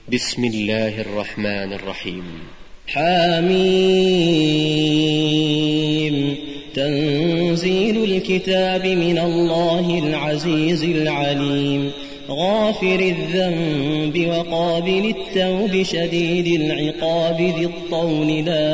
بسم الله الرحمن الرحيم. حميم. تنزيل الكتاب من الله العزيز العليم، غافر الذنب وقابل التوب شديد العقاب ذي الطول لا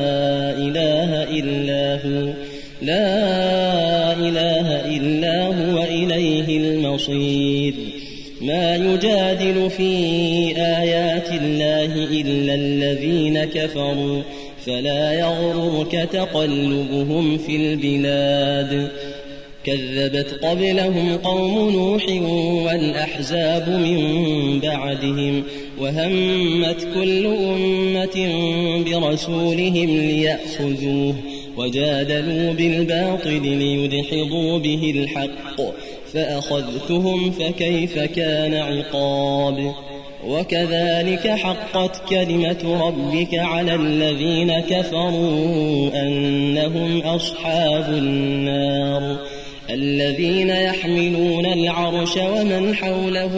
إله إلا هو إليه المصير. ما يجادل في آيات الله إلا الذين كفروا، فلا يغررك تقلبهم في البلاد. كذبت قبلهم قوم نوح والأحزاب من بعدهم، وهمت كل أمة برسولهم ليأخذوه، وجادلوا بالباطل ليدحضوا به الحق، فأخذتهم فكيف كان عقاب. وكذلك حقت كلمة ربك على الذين كفروا أنهم أصحاب النار. الذين يحملون العرش ومن حوله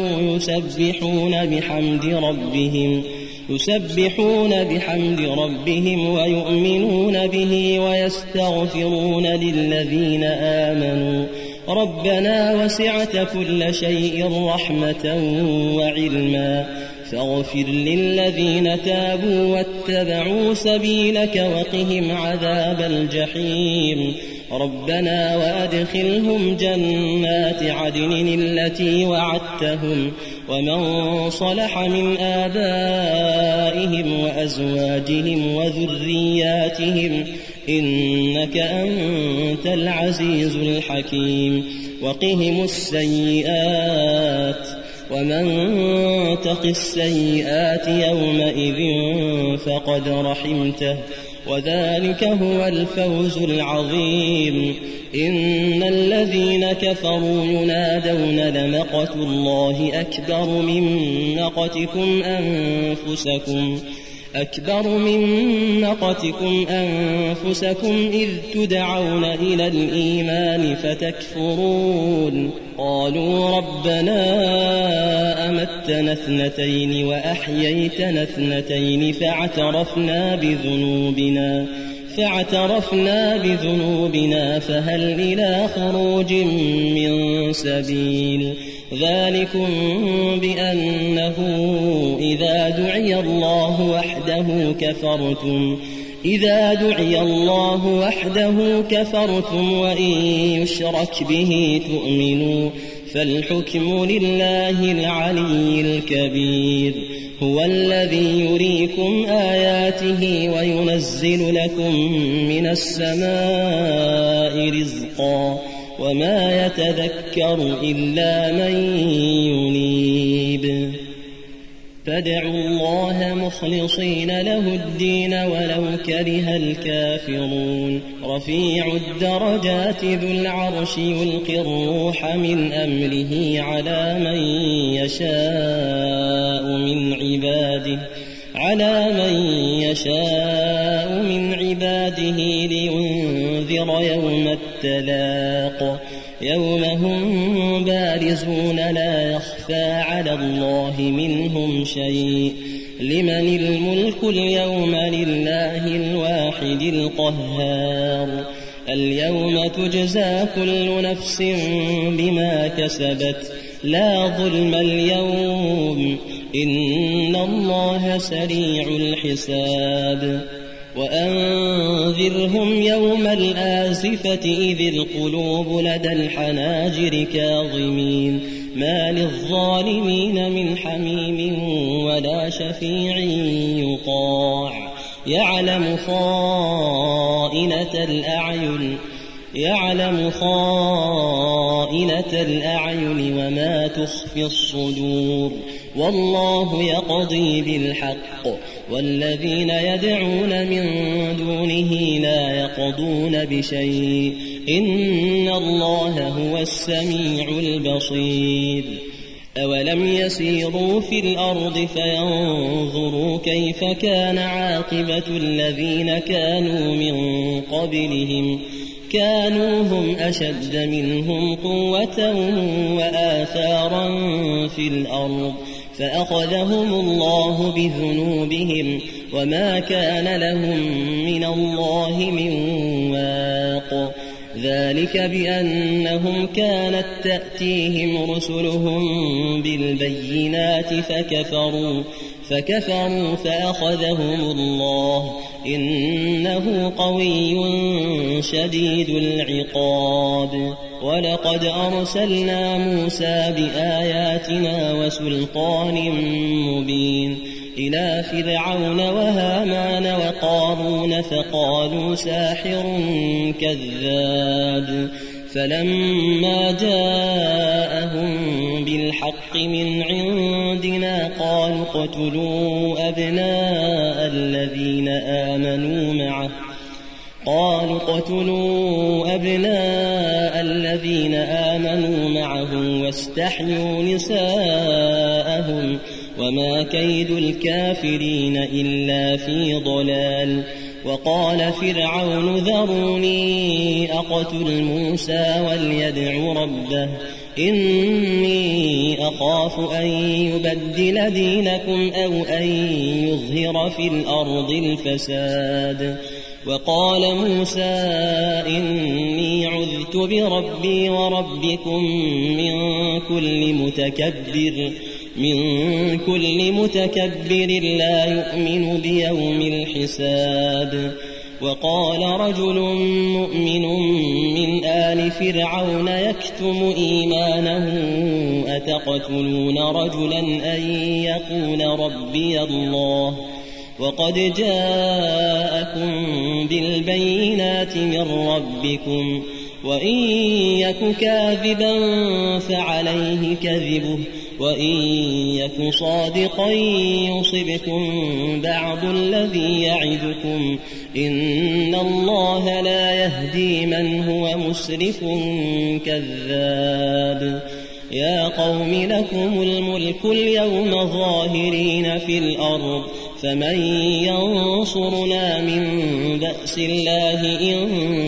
يسبحون بحمد ربهم ويؤمنون به ويستغفرون للذين آمنوا ربنا وسعت كل شيء رحمة وعلما، فاغفر للذين تابوا واتبعوا سبيلك وقهم عذاب الجحيم. ربنا وأدخلهم جنات عدن التي وعدتهم، ومن صلح من آبائهم وأزواجهم وذرياتهم إنك أنت العزيز الحكيم. وقهم السيئات، ومن تق السيئات يومئذ فقد رحمته، وذلك هو الفوز العظيم. إن الذين كفروا ينادون لمقت الله أكبر من مقتكم أنفسكم إذ تدعون إلى الإيمان فتكفرون. قالوا ربنا أمتنا اثنتين وأحييتنا اثنتين فاعترفنا بذنوبنا فهل إلى خروج من سبيل. ذلكم بأنه إذا دعي الله وحده كفرتم وإن يشرك به تؤمنوا، فالحكم لله العلي الكبير. هو الذي يريكم آياته وينزل لكم من السماء رزقا، وما يتذكر إلا من ينيب. فادعوا الله مخلصين له الدين ولو كره الكافرون. رفيع الدرجات ذو العرش يلقي الروح من أمره على من يشاء من عباده لينذر يوم التلاق، يوم هم بارزون لا يخفى على الله منهم شيء. لمن الملك اليوم؟ لله الواحد القهار. اليوم تجزى كل نفس بما كسبت لا ظلم اليوم، إن الله سريع الحساب. وأنذرهم يوم الآزفة إذ القلوب لدى الحناجر كاظمين، ما للظالمين من حميم ولا شفيع يطاع. يعلم خائنة الأعين وما تخفي الصدور، والله يقضي بالحق، والذين يدعون من دونه لا يقضون بشيء، إن الله هو السميع البصير. أولم يسيروا في الأرض فينظروا كيف كان عاقبة الذين كانوا من قبلهم، كانوا هم أشد منهم قوة وآثارا في الأرض، فأخذهم الله بذنوبهم وما كان لهم من الله من واق. ذلك بأنهم كانت تأتيهم رسلهم بالبينات فكفروا فأخذهم الله إنه قوي شديد العقاب. ولقد أرسلنا موسى بآياتنا وسلطان مبين إلى فرعون وهامان وقارون فقالوا ساحر كذاب. فلما جاءهم بالحق من عندنا قالوا اقتلوا أبناء الذين آمنوا معه واستحيوا نساءهم وما كيد الكافرين إلا في ضلال. وقال فرعون ذروني أقتل موسى وليدع ربه إني أخاف أن يبدل دينكم أو أن يظهر في الأرض الفساد. وقال موسى إني عذت بربي وربكم من كل متكبر لا يؤمن بيوم الحساب. وقال رجل مؤمن من آل فرعون يكتم إيمانه أتقتلون رجلا أن يقول ربي الله وقد جاءكم بالبينات من ربكم وإن يك كاذبا فعليه كذبه وإن يك صادقا يصبكم بعض الذي يعدكم إن الله لا يهدي من هو مسرف كذاب. يا قوم لكم الملك اليوم ظاهرين في الأرض فمن ينصرنا من بأس الله إن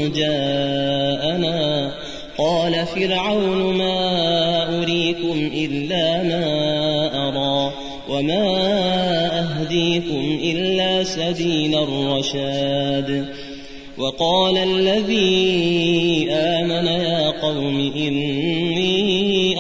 جاءنا. قال فرعون ما أريكم إلا ما أرى وما أهديكم إلا سبيل الرشاد. وقال الذي آمن يا قوم إني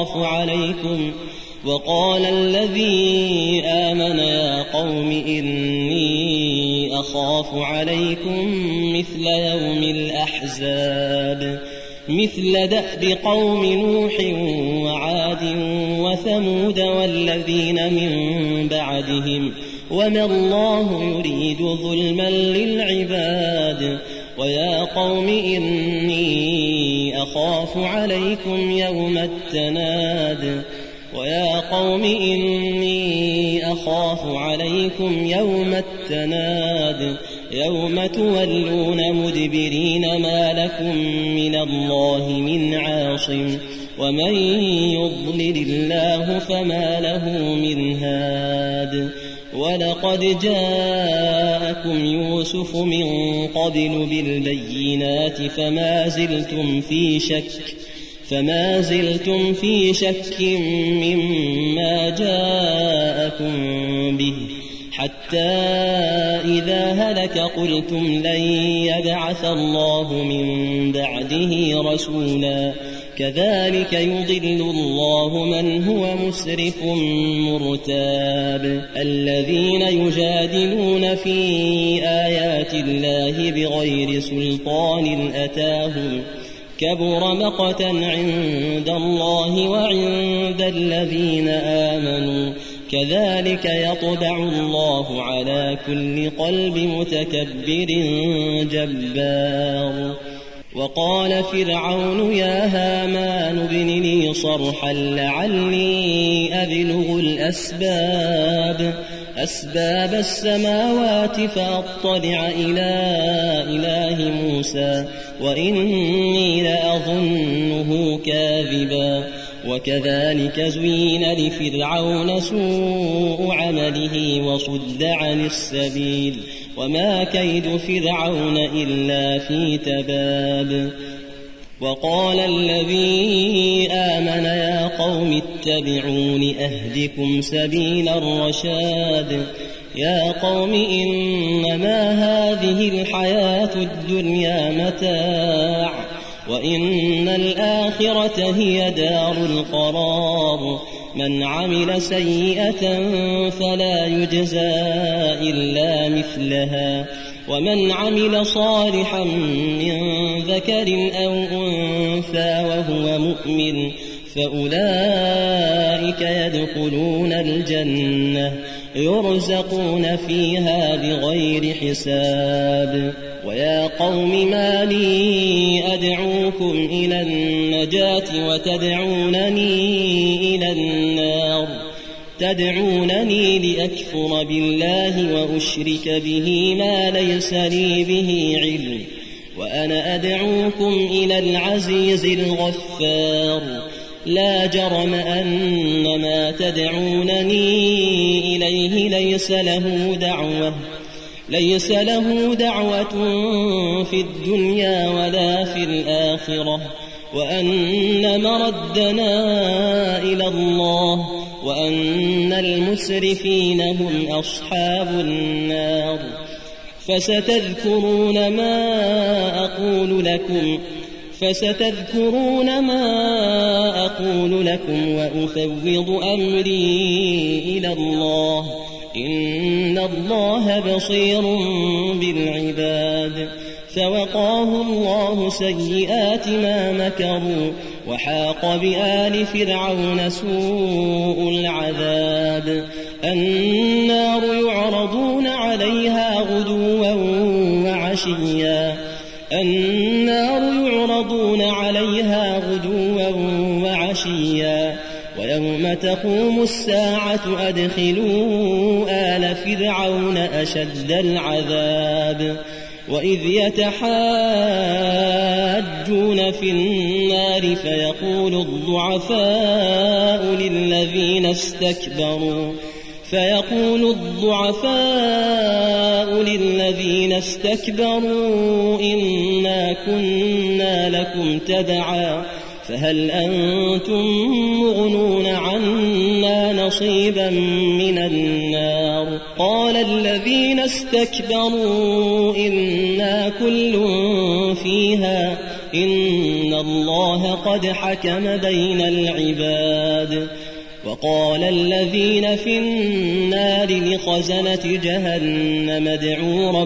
أخاف عليكم مثل يوم الأحزاب مثل دأب قوم نوح وعاد وثمود والذين من بعدهم وما الله يريد ظلما للعباد. ويا قوم إني أخاف عليكم يوم التناد يوم تولون مدبرين ما لكم من الله من عاصم ومن يضلل الله فما له من هاد. ولقد جاءكم يوسف من قبل بالبينات فما زلتم في شك مما جاءكم به حتى إذا هلك قلتم لن يبعث الله من بعده رسولا كذلك يضل الله من هو مسرف مرتاب. الذين يجادلون في آيات الله بغير سلطان أتاهم كبر مقتا عند الله وعند الذين آمنوا كذلك يطبع الله على كل قلب متكبر جبار. وقال فرعون يا هامان ابن لي صرحا لعلي أبلغ أسباب السماوات فأطلع إلى إله موسى وإني لأظنه كاذبا. وكذلك زين لفرعون سوء عمله وصد عن السبيل وما كيد فرعون إلا في تباب. وقال الذي آمن يا قوم اتبعون أهدكم سبيل الرشاد يا قوم إنما هذه الحياة الدنيا متاع وإن الآخرة هي دار القرار من عمل سيئة فلا يجزى إلا مثلها ومن عمل صالحا من ذكر أو أنثى وهو مؤمن فأولئك يدخلون الجنة يرزقون فيها بغير حساب ويا قوم ما لي أدعوكم إلى النجاة وتدعونني إلى النار تدعونني لأكفر بالله وأشرك به ما ليس لي به علم وأنا أدعوكم إلى العزيز الغفار لا جرم أن ما تدعونني إليه ليس له دعوة في الدنيا ولا في الآخرة وأن مردنا إلى الله وأن المسرفين هم أصحاب النار فستذكرون ما أقول لكم وأفوض أمري إلى الله إن الله بصير بالعباد فوقاه الله سيئات ما مكروا وحاق بآل فرعون سوء العذاب النار يعرضون عليها غدوا وعشيا ويوم تقوم الساعة أدخلوا آل فرعون أشد العذاب وإذ يتحاجون في النار فيقول الضعفاء للذين استكبروا إنا كنا لكم تبعا فهل أنتم مغنون عنا نصيبا من النار قال الذين استكبروا إنا كل فيها إن الله قد حكم بين العباد وقال الذين في النار لخزنة جهنم ادعوا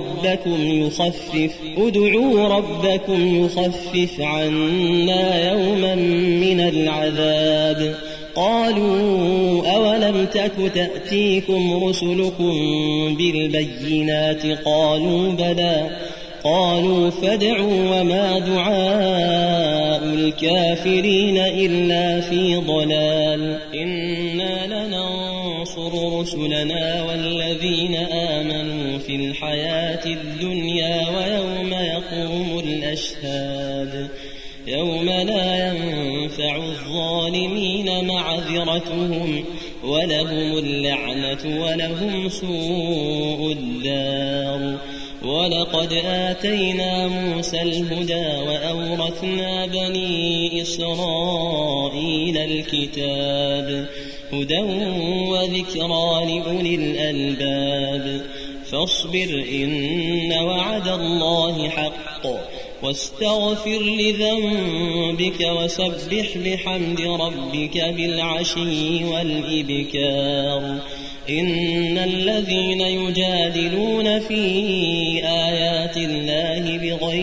ربكم يخفف عنا يوما من العذاب قالوا أولم تك تأتيكم رسلكم بالبينات قالوا بلى قالوا فادعوا وما دعاء الكافرين إلا في ضلال إنا لننصر رسلنا والذين آمنوا في الحياة الدنيا ويوم يقوم الأشهاد يوم لا ينفع الظالمين معذرتهم ولهم اللعنة ولهم سوء الدار ولقد آتينا موسى الهدى وأورثنا بني إسرائيل الكتاب هدى وذكرى لأولي الألباب فاصبر إن وعد الله حق واستغفر لذنبك وسبح بحمد ربك بالعشي والإبكار إن الذين يجادلون في آيات الله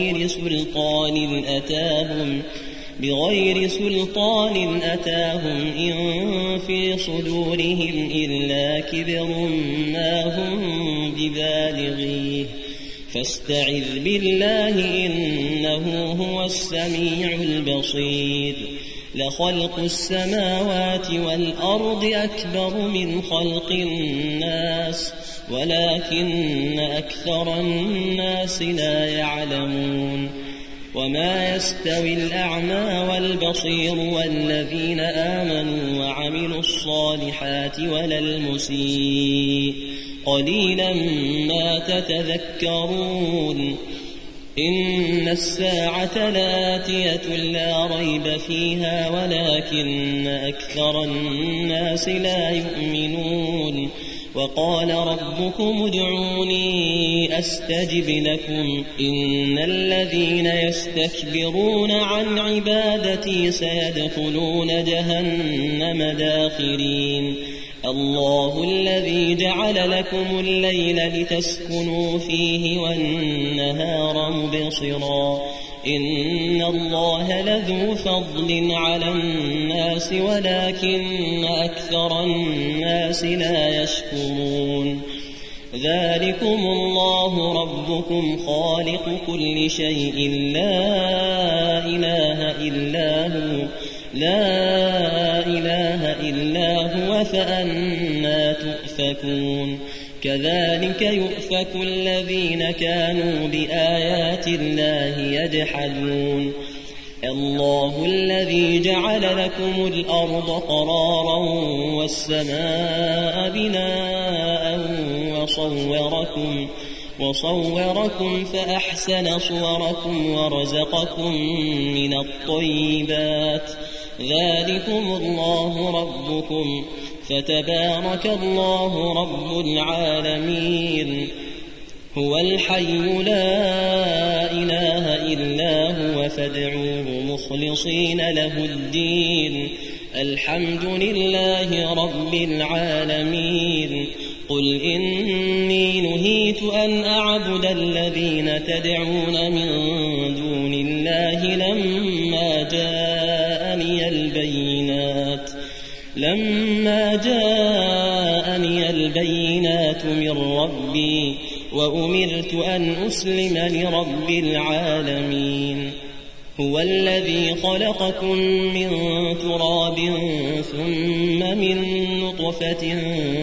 بغير سلطان أتاهم إن في صدورهم إلا كبر ما هم ببالغيه فاستعذ بالله إنه هو السميع البصير لخلق السماوات والأرض أكبر من خلق الناس ولكن أكثر الناس لا يعلمون وما يستوي الأعمى والبصير والذين آمنوا وعملوا الصالحات ولا المسيء قليلا ما تتذكرون إن الساعة لآتية لا ريب فيها ولكن أكثر الناس لا يؤمنون وقال ربكم ادعوني أستجب لكم إن الذين يستكبرون عن عبادتي سيدخلون جهنم داخرين الله الذي جعل لكم الليل لتسكنوا فيه والنهار مبصرا إن الله لذو فضل على الناس ولكن أكثر الناس لا يشكرون ذلكم الله ربكم خالق كل شيء لا إله إلا هو فأنى تؤفكون كذلك يؤفك الذين كانوا بآيات الله يجحدون الله الذي جعل لكم الأرض قرارا والسماء بناء وصوركم فأحسن صوركم ورزقكم من الطيبات ذلكم الله ربكم فتبارك الله رب العالمين هو الحي لا إله إلا هو فادعوه مخلصين له الدين الحمد لله رب العالمين قل إني نهيت أن أعبد الذين تدعون من دون الله لما جاءني البينات من ربي وأمرت أن أسلم لرب العالمين هو الذي خلقكم من تراب ثم من نطفة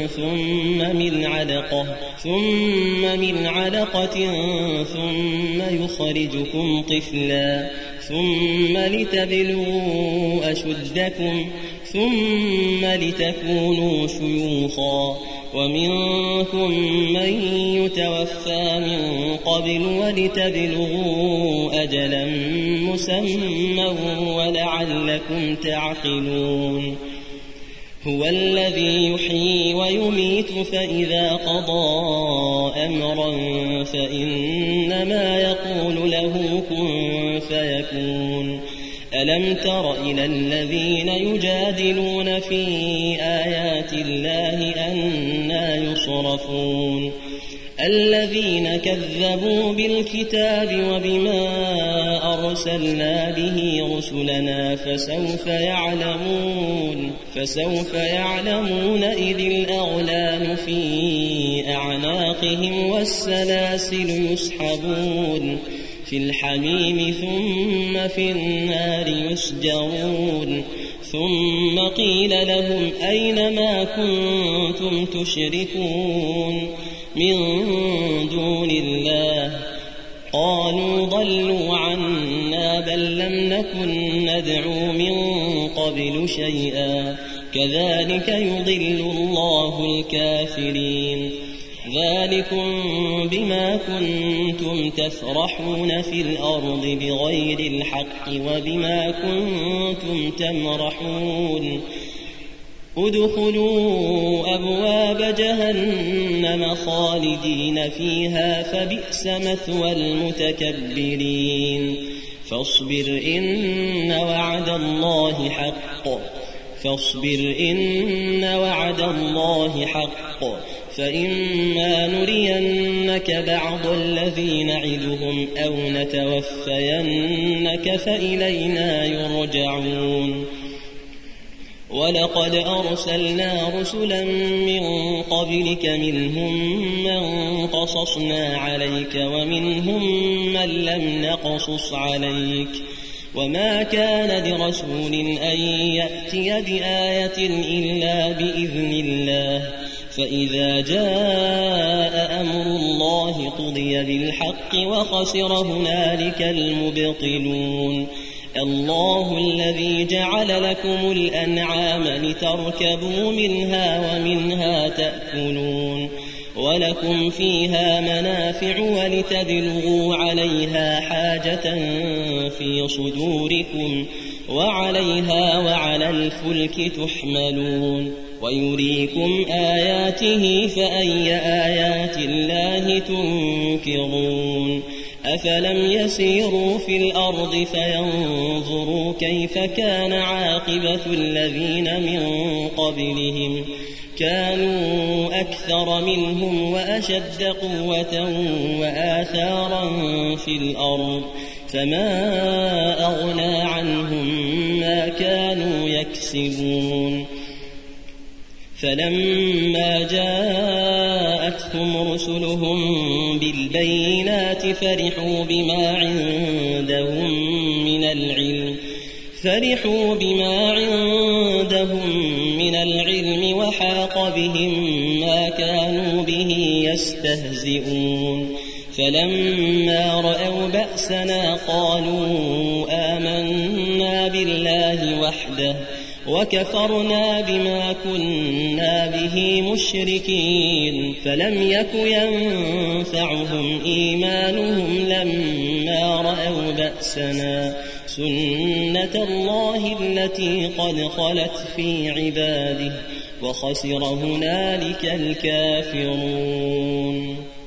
ثم من علقة ثم يخرجكم طفلا ثم لتبلغوا أشدكم ثم لتكونوا شيوخا ومنكم من يتوفى من قبل ولتبلغوا أجلا مسمى ولعلكم تعقلون هو الذي يحيي ويميت فإذا قضى أمرا فإنما يقول له كن فيكون ألم تر إلى الذين يجادلون في آيات الله أنى يصرفون الذين كذبوا بالكتاب وبما أرسلنا به رسلنا فسوف يعلمون إذ الأغلال في أعناقهم والسلاسل يسحبون في الحميم ثم في النار يسجرون ثم قيل لهم أين ما كنتم تشركون من دون الله قالوا ضلوا عنا بل لم نكن ندعو من قبل شيئا كذلك يضل الله الكافرين ذلكم بما كنتم تفرحون في الأرض بغير الحق وبما كنتم تمرحون ادخلوا أبواب جهنم خالدين فيها فبئس مثوى المتكبرين فاصبر إن وعد الله حق فإما نرينك بعض الذي نعدهم أو نتوفينك فإلينا يرجعون ولقد أرسلنا رسلا من قبلك منهم من قصصنا عليك ومنهم من لم نقصص عليك وما كان لرسول أن يأتي بآية إلا بإذن الله فإذا جاء أمر الله قضي بالحق وخسر هنالك المبطلون الله الذي جعل لكم الأنعام لتركبوا منها ومنها تأكلون ولكم فيها منافع ولتبلغوا عليها حاجة في صدوركم وعليها وعلى الفلك تحملون ويريكم آياته فأي آيات الله تنكرون أفلم يسيروا في الأرض فينظروا كيف كان عاقبة الذين من قبلهم كانوا أكثر منهم وأشد قوة وآثارا في الأرض فما أغنى عنهم ما كانوا يكسبون فلما جاءتهم رسلهم بالبينات فرحوا بما عندهم من العلم وحاق بهم ما كانوا به يستهزئون فلما رأوا بأسنا قالوا آمنا بالله وحده وكفرنا بما كنا به مشركين فلم يك ينفعهم إيمانهم لما رأوا بأسنا سنة الله التي قد خلت في عباده وخسر هنالك الكافرون.